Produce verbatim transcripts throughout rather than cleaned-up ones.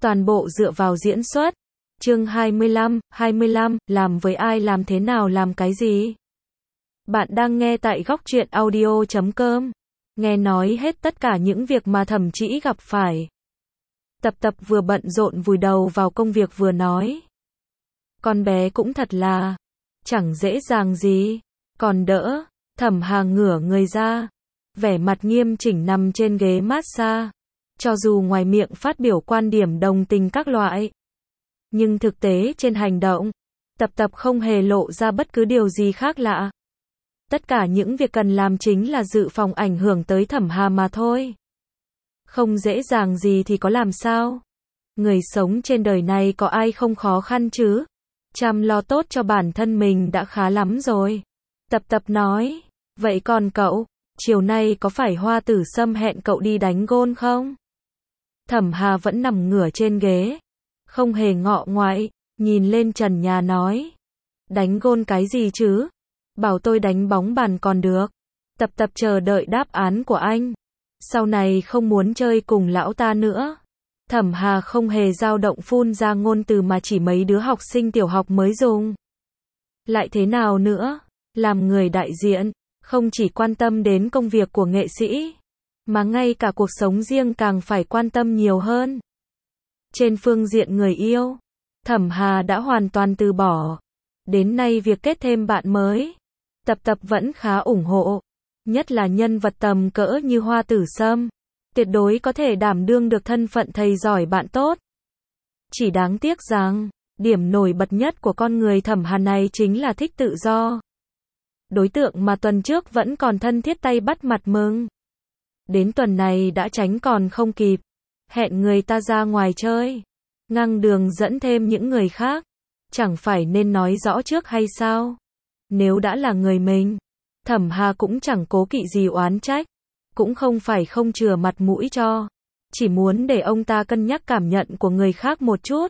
toàn bộ dựa vào diễn xuất. Chương hai mươi lăm, hai mươi lăm, làm với ai, làm thế nào, làm cái gì? Bạn đang nghe tại góc truyện audio chấm com. Nghe nói hết tất cả những việc mà Thẩm Trĩ gặp phải. Tập Tập vừa bận rộn vùi đầu vào công việc vừa nói. Con bé cũng thật là chẳng dễ dàng gì. Còn đỡ. Thẩm Hà ngửa người ra, vẻ mặt nghiêm chỉnh nằm trên ghế massage. Cho dù ngoài miệng phát biểu quan điểm đồng tình các loại, nhưng thực tế trên hành động, Tập Tập không hề lộ ra bất cứ điều gì khác lạ. Tất cả những việc cần làm chính là dự phòng ảnh hưởng tới Thẩm Hà mà thôi. Không dễ dàng gì thì có làm sao? Người sống trên đời này có ai không khó khăn chứ? Chăm lo tốt cho bản thân mình đã khá lắm rồi. Tập Tập nói, vậy còn cậu, chiều nay có phải Hoa Tử Sâm hẹn cậu đi đánh gôn không? Thẩm Hà vẫn nằm ngửa trên ghế, không hề ngọ ngoại, nhìn lên trần nhà nói, đánh gôn cái gì chứ? Bảo tôi đánh bóng bàn còn được. Tập Tập chờ đợi đáp án của anh. Sau này không muốn chơi cùng lão ta nữa. Thẩm Hà không hề dao động phun ra ngôn từ mà chỉ mấy đứa học sinh tiểu học mới dùng. Lại thế nào nữa? Làm người đại diện, không chỉ quan tâm đến công việc của nghệ sĩ, mà ngay cả cuộc sống riêng càng phải quan tâm nhiều hơn. Trên phương diện người yêu, Thẩm Hà đã hoàn toàn từ bỏ. Đến nay việc kết thêm bạn mới, Tập Tập vẫn khá ủng hộ. Nhất là nhân vật tầm cỡ như Hoa Tử Sâm, tuyệt đối có thể đảm đương được thân phận thầy giỏi bạn tốt. Chỉ đáng tiếc rằng, điểm nổi bật nhất của con người Thẩm Hà này chính là thích tự do. Đối tượng mà tuần trước vẫn còn thân thiết tay bắt mặt mừng, đến tuần này đã tránh còn không kịp, hẹn người ta ra ngoài chơi, ngang đường dẫn thêm những người khác. Chẳng phải nên nói rõ trước hay sao? Nếu đã là người mình, Thẩm Hà cũng chẳng cố kỵ gì oán trách, cũng không phải không chừa mặt mũi cho, chỉ muốn để ông ta cân nhắc cảm nhận của người khác một chút.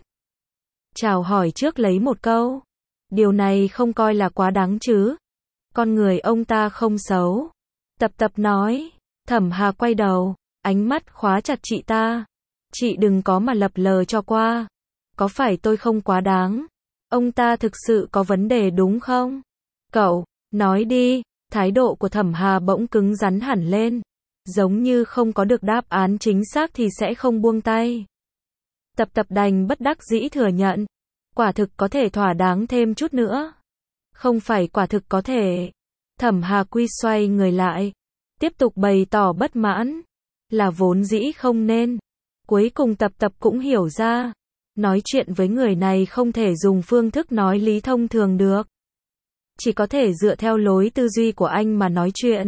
Chào hỏi trước lấy một câu, điều này không coi là quá đáng chứ? Con người ông ta không xấu. Tập Tập nói. Thẩm Hà quay đầu, ánh mắt khóa chặt chị ta. Chị đừng có mà lập lờ cho qua. Có phải tôi không quá đáng? Ông ta thực sự có vấn đề đúng không? Cậu, nói đi. Thái độ của Thẩm Hà bỗng cứng rắn hẳn lên. Giống như không có được đáp án chính xác thì sẽ không buông tay. Tập Tập đành bất đắc dĩ thừa nhận. Quả thực có thể thỏa đáng thêm chút nữa. Không phải quả thực có thể. Thẩm Hà quy xoay người lại, tiếp tục bày tỏ bất mãn. Là vốn dĩ không nên. Cuối cùng Tập Tập cũng hiểu ra, nói chuyện với người này không thể dùng phương thức nói lý thông thường được. Chỉ có thể dựa theo lối tư duy của anh mà nói chuyện.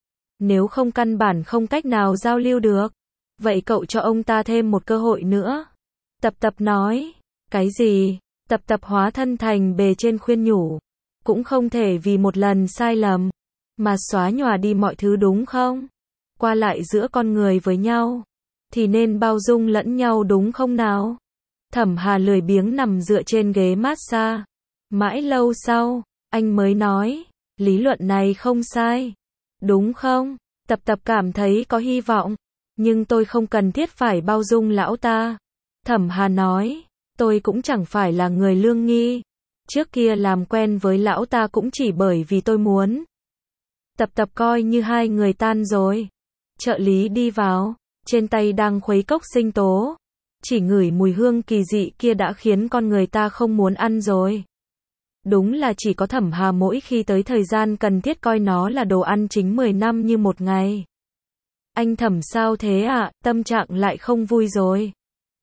Nếu không căn bản không cách nào giao lưu được. Vậy cậu cho ông ta thêm một cơ hội nữa. Tập Tập nói. Cái gì? Tập Tập hóa thân thành bề trên khuyên nhủ. Cũng không thể vì một lần sai lầm mà xóa nhòa đi mọi thứ đúng không? Qua lại giữa con người với nhau thì nên bao dung lẫn nhau đúng không nào? Thẩm Hà lười biếng nằm dựa trên ghế massage. Mãi lâu sau, anh mới nói, lý luận này không sai, đúng không? Tập Tập cảm thấy có hy vọng, nhưng tôi không cần thiết phải bao dung lão ta. Thẩm Hà nói, tôi cũng chẳng phải là người lương nghi. Trước kia làm quen với lão ta cũng chỉ bởi vì tôi muốn. Tập Tập coi như hai người tan rồi. Trợ lý đi vào, trên tay đang khuấy cốc sinh tố. Chỉ ngửi mùi hương kỳ dị kia đã khiến con người ta không muốn ăn rồi. Đúng là chỉ có Thẩm Hà mỗi khi tới thời gian cần thiết coi nó là đồ ăn chính mười năm như một ngày. Anh Thẩm sao thế ạ, à? Tâm trạng lại không vui rồi.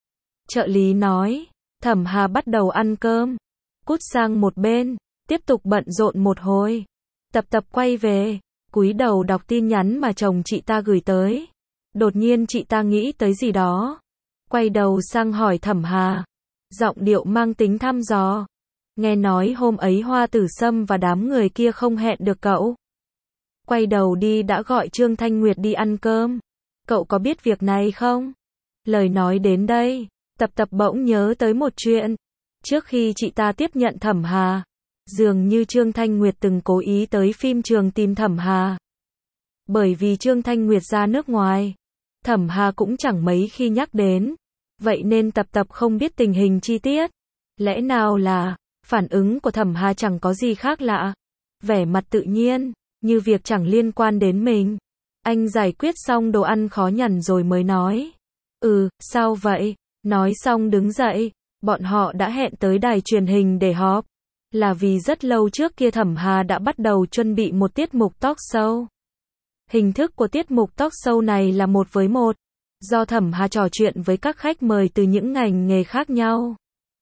Trợ lý nói. Thẩm Hà bắt đầu ăn cơm. Cút sang một bên, tiếp tục bận rộn một hồi. Tập Tập quay về, cúi đầu đọc tin nhắn mà chồng chị ta gửi tới. Đột nhiên chị ta nghĩ tới gì đó, quay đầu sang hỏi Thẩm Hà, giọng điệu mang tính thăm dò. Nghe nói hôm ấy Hoa Tử Sâm và đám người kia không hẹn được cậu. Quay đầu đi đã gọi Trương Thanh Nguyệt đi ăn cơm. Cậu có biết việc này không? Lời nói đến đây, Tập Tập bỗng nhớ tới một chuyện. Trước khi chị ta tiếp nhận Thẩm Hà, dường như Trương Thanh Nguyệt từng cố ý tới phim trường tìm Thẩm Hà. Bởi vì Trương Thanh Nguyệt ra nước ngoài, Thẩm Hà cũng chẳng mấy khi nhắc đến. vậy nên tập tập không biết tình hình chi tiết. Lẽ nào là, phản ứng của Thẩm Hà chẳng có gì khác lạ. Vẻ mặt tự nhiên, như việc chẳng liên quan đến mình. Anh giải quyết xong đồ ăn khó nhằn rồi mới nói. Ừ, sao vậy? Nói xong đứng dậy, bọn họ đã hẹn tới đài truyền hình để họp. Là vì rất lâu trước kia Thẩm Hà đã bắt đầu chuẩn bị một tiết mục talk show. Hình thức của tiết mục talk show này là một với một, do Thẩm Hà trò chuyện với các khách mời từ những ngành nghề khác nhau.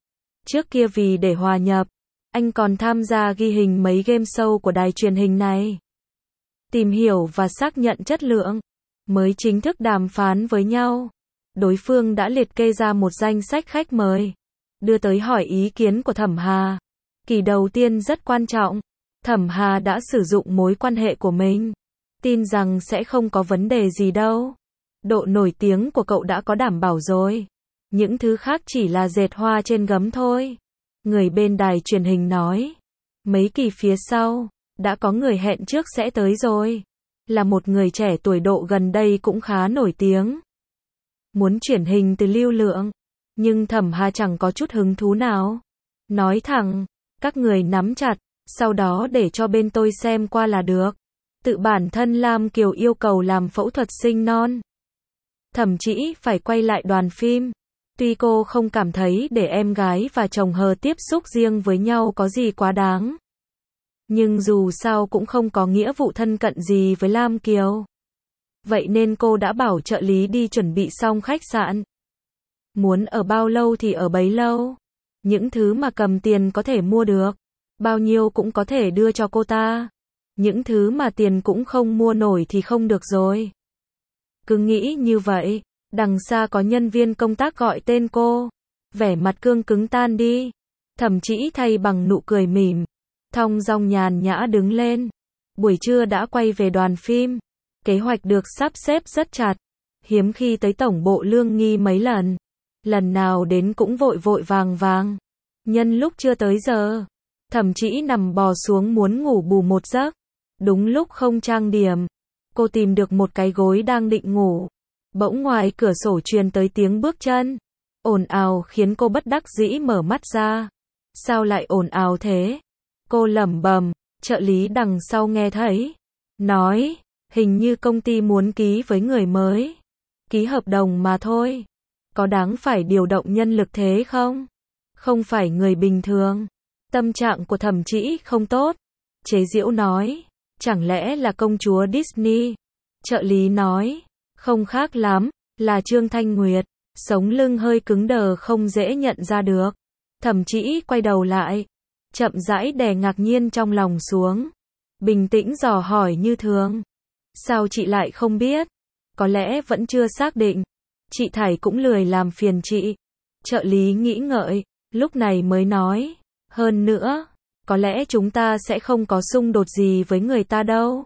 Trước kia vì để hòa nhập, anh còn tham gia ghi hình mấy game show của đài truyền hình này. Tìm hiểu và xác nhận chất lượng, mới chính thức đàm phán với nhau. Đối phương đã liệt kê ra một danh sách khách mời, đưa tới hỏi ý kiến của Thẩm Hà. Kỳ đầu tiên rất quan trọng, Thẩm Hà đã sử dụng mối quan hệ của mình, tin rằng sẽ không có vấn đề gì đâu. Độ nổi tiếng của cậu đã có đảm bảo rồi, những thứ khác chỉ là dệt hoa trên gấm thôi. Người bên đài truyền hình nói, mấy kỳ phía sau, đã có người hẹn trước sẽ tới rồi. Là một người trẻ tuổi độ gần đây cũng khá nổi tiếng. Muốn chuyển hình từ lưu lượng, nhưng Thẩm Hà chẳng có chút hứng thú nào. Nói thẳng, các người nắm chặt, sau đó để cho bên tôi xem qua là được. Tự bản thân Lam Kiều yêu cầu làm phẫu thuật sinh non. Thậm chí phải quay lại đoàn phim. Tuy cô không cảm thấy để em gái và chồng hờ tiếp xúc riêng với nhau có gì quá đáng, nhưng dù sao cũng không có nghĩa vụ thân cận gì với Lam Kiều. Vậy nên cô đã bảo trợ lý đi chuẩn bị xong khách sạn. Muốn ở bao lâu thì ở bấy lâu. Những thứ mà cầm tiền có thể mua được, bao nhiêu cũng có thể đưa cho cô ta. Những thứ mà tiền cũng không mua nổi thì không được rồi. Cứ nghĩ như vậy, đằng xa có nhân viên công tác gọi tên cô. Vẻ mặt cương cứng tan đi. Thậm chí thay bằng nụ cười mỉm. Thong dong nhàn nhã đứng lên. Buổi trưa đã quay về đoàn phim. Kế hoạch được sắp xếp rất chặt. Hiếm khi tới tổng bộ Lương Nghi mấy lần. Lần nào đến cũng vội vội vàng vàng. Nhân lúc chưa tới giờ, thậm chí nằm bò xuống muốn ngủ bù một giấc. Đúng lúc không trang điểm, cô tìm được một cái gối đang định ngủ. Bỗng ngoài cửa sổ truyền tới tiếng bước chân. Ồn ào khiến cô bất đắc dĩ mở mắt ra. Sao lại ồn ào thế? Cô lẩm bẩm, trợ lý đằng sau nghe thấy. Nói, hình như công ty muốn ký với người mới. Ký hợp đồng mà thôi. Có đáng phải điều động nhân lực thế không? Không phải người bình thường. Tâm trạng của Thẩm Chỉ không tốt. Chế giễu nói, chẳng lẽ là công chúa Disney? Trợ lý nói, không khác lắm, là Trương Thanh Nguyệt. Sống lưng hơi cứng đờ không dễ nhận ra được. Thẩm Chỉ quay đầu lại, chậm rãi đè ngạc nhiên trong lòng xuống. Bình tĩnh dò hỏi như thường. Sao chị lại không biết? Có lẽ vẫn chưa xác định. Chị Thải cũng lười làm phiền chị. Trợ lý nghĩ ngợi, lúc này mới nói. Hơn nữa, có lẽ chúng ta sẽ không có xung đột gì với người ta đâu.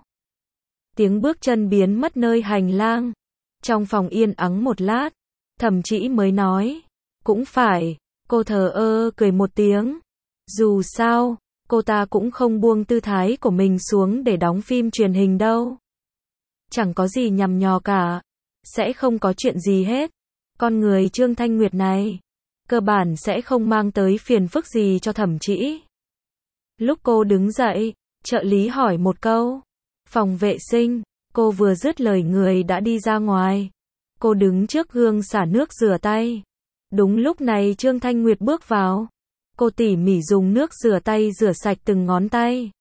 Tiếng bước chân biến mất nơi hành lang. Trong phòng yên ắng một lát, Thẩm Chỉ mới nói. Cũng phải, cô thờ ơ cười một tiếng. Dù sao, cô ta cũng không buông tư thái của mình xuống để đóng phim truyền hình đâu. Chẳng có gì nhằm nhò cả. Sẽ không có chuyện gì hết. Con người Trương Thanh Nguyệt này, cơ bản sẽ không mang tới phiền phức gì cho Thẩm Chỉ. Lúc cô đứng dậy, trợ lý hỏi một câu. Phòng vệ sinh, cô vừa dứt lời người đã đi ra ngoài. Cô đứng trước gương xả nước rửa tay. Đúng lúc này Trương Thanh Nguyệt bước vào. Cô tỉ mỉ dùng nước rửa tay rửa sạch từng ngón tay.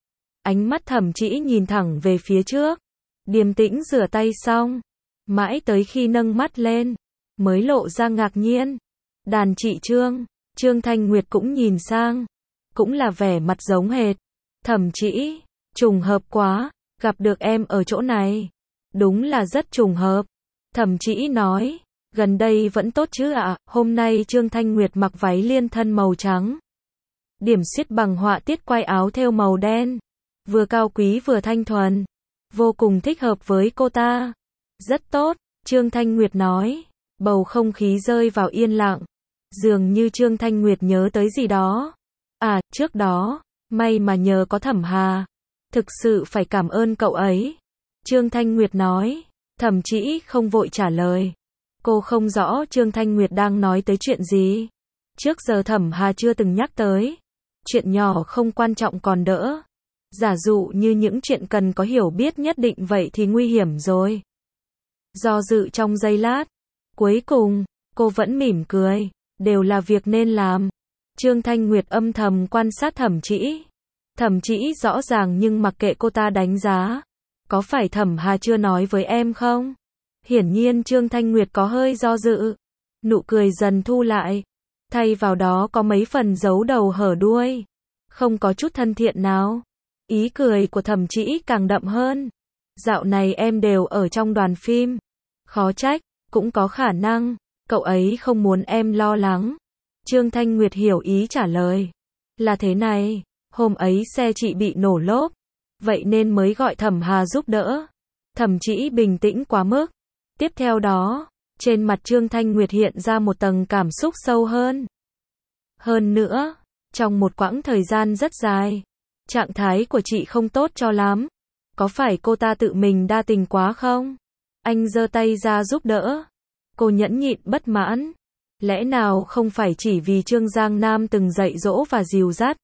Ánh mắt Thẩm Chỉ nhìn thẳng về phía trước. Điềm tĩnh rửa tay xong. Mãi tới khi nâng mắt lên, mới lộ ra ngạc nhiên. Đàn chị Trương, Trương Thanh Nguyệt cũng nhìn sang. Cũng là vẻ mặt giống hệt. Thẩm Chỉ, trùng hợp quá, gặp được em ở chỗ này. Đúng là rất trùng hợp. Thẩm Chỉ nói, gần đây vẫn tốt chứ ạ. Hôm nay Trương Thanh Nguyệt mặc váy liên thân màu trắng. Điểm xuyết bằng họa tiết quai áo thêu màu đen. Vừa cao quý vừa thanh thuần. Vô cùng thích hợp với cô ta. Rất tốt, Trương Thanh Nguyệt nói. Bầu không khí rơi vào yên lặng. Dường như Trương Thanh Nguyệt nhớ tới gì đó. À, trước đó, may mà nhờ có Thẩm Hà. Thực sự phải cảm ơn cậu ấy. Trương Thanh Nguyệt nói. Thẩm Chỉ không vội trả lời. Cô không rõ Trương Thanh Nguyệt đang nói tới chuyện gì. Trước giờ Thẩm Hà chưa từng nhắc tới. Chuyện nhỏ không quan trọng còn đỡ. Giả dụ như những chuyện cần có hiểu biết nhất định vậy thì nguy hiểm rồi. Do dự trong giây lát. Cuối cùng, cô vẫn mỉm cười. Đều là việc nên làm. Trương Thanh Nguyệt âm thầm quan sát Thẩm Trĩ. Thẩm Trĩ rõ ràng nhưng mặc kệ cô ta đánh giá. Có phải Thẩm Hà chưa nói với em không? Hiển nhiên Trương Thanh Nguyệt có hơi do dự. Nụ cười dần thu lại. Thay vào đó có mấy phần giấu đầu hở đuôi. Không có chút thân thiện nào. Ý cười của Thẩm Trĩ càng đậm hơn. Dạo này em đều ở trong đoàn phim. Khó trách, cũng có khả năng. Cậu ấy không muốn em lo lắng. Trương Thanh Nguyệt hiểu ý trả lời. Là thế này, hôm ấy xe chị bị nổ lốp. Vậy nên mới gọi Thẩm Hà giúp đỡ. Thẩm Trĩ bình tĩnh quá mức. Tiếp theo đó, trên mặt Trương Thanh Nguyệt hiện ra một tầng cảm xúc sâu hơn. Hơn nữa, trong một quãng thời gian rất dài, trạng thái của chị không tốt cho lắm. Có phải cô ta tự mình đa tình quá không? Anh giơ tay ra giúp đỡ. Cô nhẫn nhịn bất mãn. Lẽ nào không phải chỉ vì Trương Giang Nam từng dạy dỗ và dìu dắt?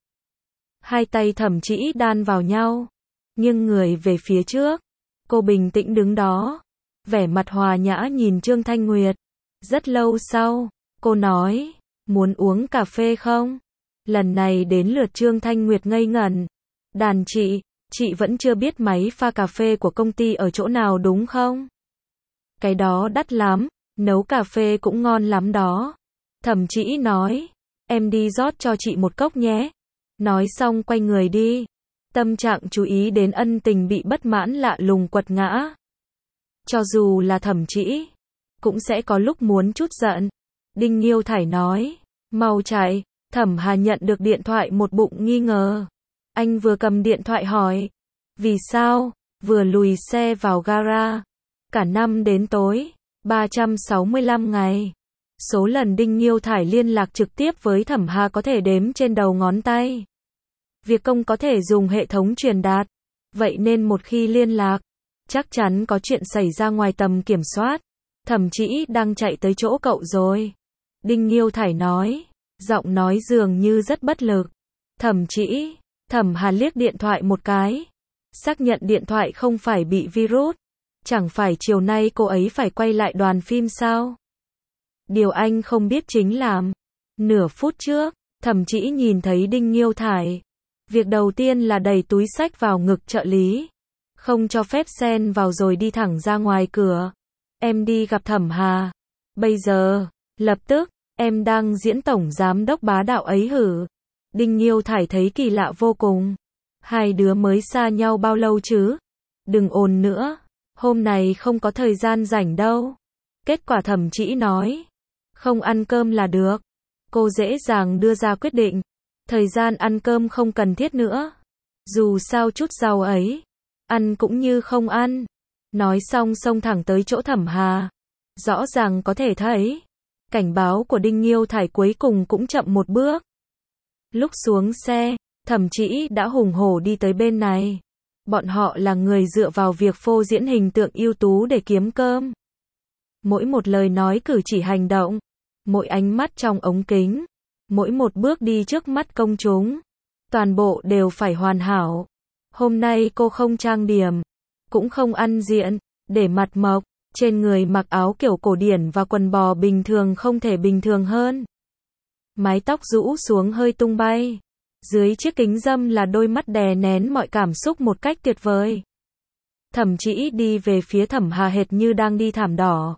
Hai tay Thẩm Trĩ đan vào nhau, nghiêng người về phía trước. Cô bình tĩnh đứng đó, vẻ mặt hòa nhã nhìn Trương Thanh Nguyệt. Rất lâu sau, cô nói, muốn uống cà phê không? Lần này đến lượt Trương Thanh Nguyệt ngây ngẩn. Đàn chị, chị vẫn chưa biết máy pha cà phê của công ty ở chỗ nào đúng không? Cái đó đắt lắm, nấu cà phê cũng ngon lắm đó. Thẩm Trĩ nói, em đi rót cho chị một cốc nhé. Nói xong quay người đi. Tâm trạng chú ý đến ân tình bị bất mãn lạ lùng quật ngã. Cho dù là Thẩm Trĩ, cũng sẽ có lúc muốn chút giận. Đinh Nghiêu Thải nói, mau chạy. Thẩm Hà nhận được điện thoại một bụng nghi ngờ. Anh vừa cầm điện thoại hỏi, vì sao? Vừa lùi xe vào gara. Cả năm đến tối, ba trăm sáu mươi lăm ngày. Số lần Đinh Nghiêu Thải liên lạc trực tiếp với Thẩm Hà có thể đếm trên đầu ngón tay. Việc công có thể dùng hệ thống truyền đạt. Vậy nên một khi liên lạc, chắc chắn có chuyện xảy ra ngoài tầm kiểm soát. Thẩm Trĩ đang chạy tới chỗ cậu rồi. Đinh Nghiêu Thải nói, giọng nói dường như rất bất lực. Thẩm Trĩ, Thẩm Hà liếc điện thoại một cái. Xác nhận điện thoại không phải bị virus. Chẳng phải chiều nay cô ấy phải quay lại đoàn phim sao? Điều anh không biết chính là, nửa phút trước, Thẩm Trĩ nhìn thấy Đinh Nghiêu Thải. Việc đầu tiên là đẩy túi xách vào ngực trợ lý. Không cho phép xen vào rồi đi thẳng ra ngoài cửa. Em đi gặp Thẩm Hà. Bây giờ, lập tức, em đang diễn tổng giám đốc bá đạo ấy hử? Đinh Nghiêu Thải thấy kỳ lạ vô cùng. Hai đứa mới xa nhau bao lâu chứ? Đừng ồn nữa. Hôm này không có thời gian rảnh đâu. Kết quả Thẩm Trĩ nói, không ăn cơm là được. Cô dễ dàng đưa ra quyết định. Thời gian ăn cơm không cần thiết nữa. Dù sao chút rau ấy, ăn cũng như không ăn. Nói xong xông thẳng tới chỗ Thẩm Hà. Rõ ràng có thể thấy, cảnh báo của Đinh Nghiêu Thải cuối cùng cũng chậm một bước. Lúc xuống xe, Thẩm Trĩ đã hùng hổ đi tới bên này. Bọn họ là người dựa vào việc phô diễn hình tượng ưu tú để kiếm cơm. Mỗi một lời nói cử chỉ hành động, mỗi ánh mắt trong ống kính, mỗi một bước đi trước mắt công chúng, toàn bộ đều phải hoàn hảo. Hôm nay cô không trang điểm, cũng không ăn diện, để mặt mộc, trên người mặc áo kiểu cổ điển và quần bò bình thường không thể bình thường hơn. Mái tóc rũ xuống hơi tung bay. Dưới chiếc kính râm là đôi mắt đè nén mọi cảm xúc một cách tuyệt vời. Thẩm Trĩ đi về phía Thẩm Hà hệt như đang đi thảm đỏ.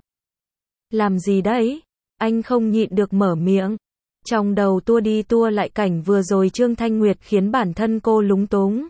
Làm gì đấy? Anh không nhịn được mở miệng. Trong đầu tua đi tua lại cảnh vừa rồi Trương Thanh Nguyệt khiến bản thân cô lúng túng.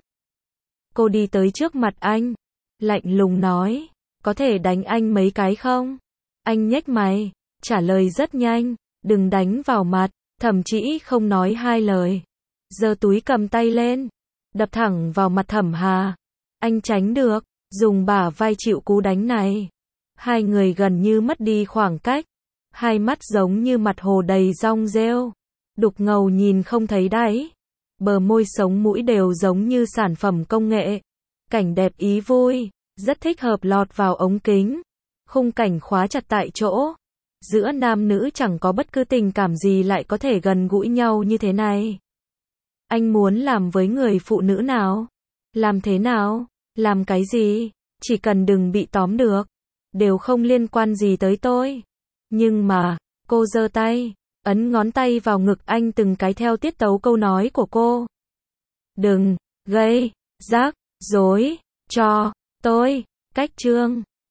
Cô đi tới trước mặt anh, lạnh lùng nói, có thể đánh anh mấy cái không? Anh nhếch mày, trả lời rất nhanh, đừng đánh vào mặt. Thẩm Trĩ không nói hai lời, giơ túi cầm tay lên, đập thẳng vào mặt Thẩm Hà. Anh tránh được, dùng bả vai chịu cú đánh này. Hai người gần như mất đi khoảng cách, hai mắt giống như mặt hồ đầy rong rêu, đục ngầu nhìn không thấy đáy. Bờ môi sống mũi đều giống như sản phẩm công nghệ. Cảnh đẹp ý vui, rất thích hợp lọt vào ống kính. Khung cảnh khóa chặt tại chỗ. Giữa nam nữ chẳng có bất cứ tình cảm gì lại có thể gần gũi nhau như thế này. Anh muốn làm với người phụ nữ nào? Làm thế nào? Làm cái gì? Chỉ cần đừng bị tóm được. Đều không liên quan gì tới tôi. Nhưng mà, cô giơ tay, ấn ngón tay vào ngực anh từng cái theo tiết tấu câu nói của cô. Đừng, gây, rắc, rối, cho, tôi, cách trương.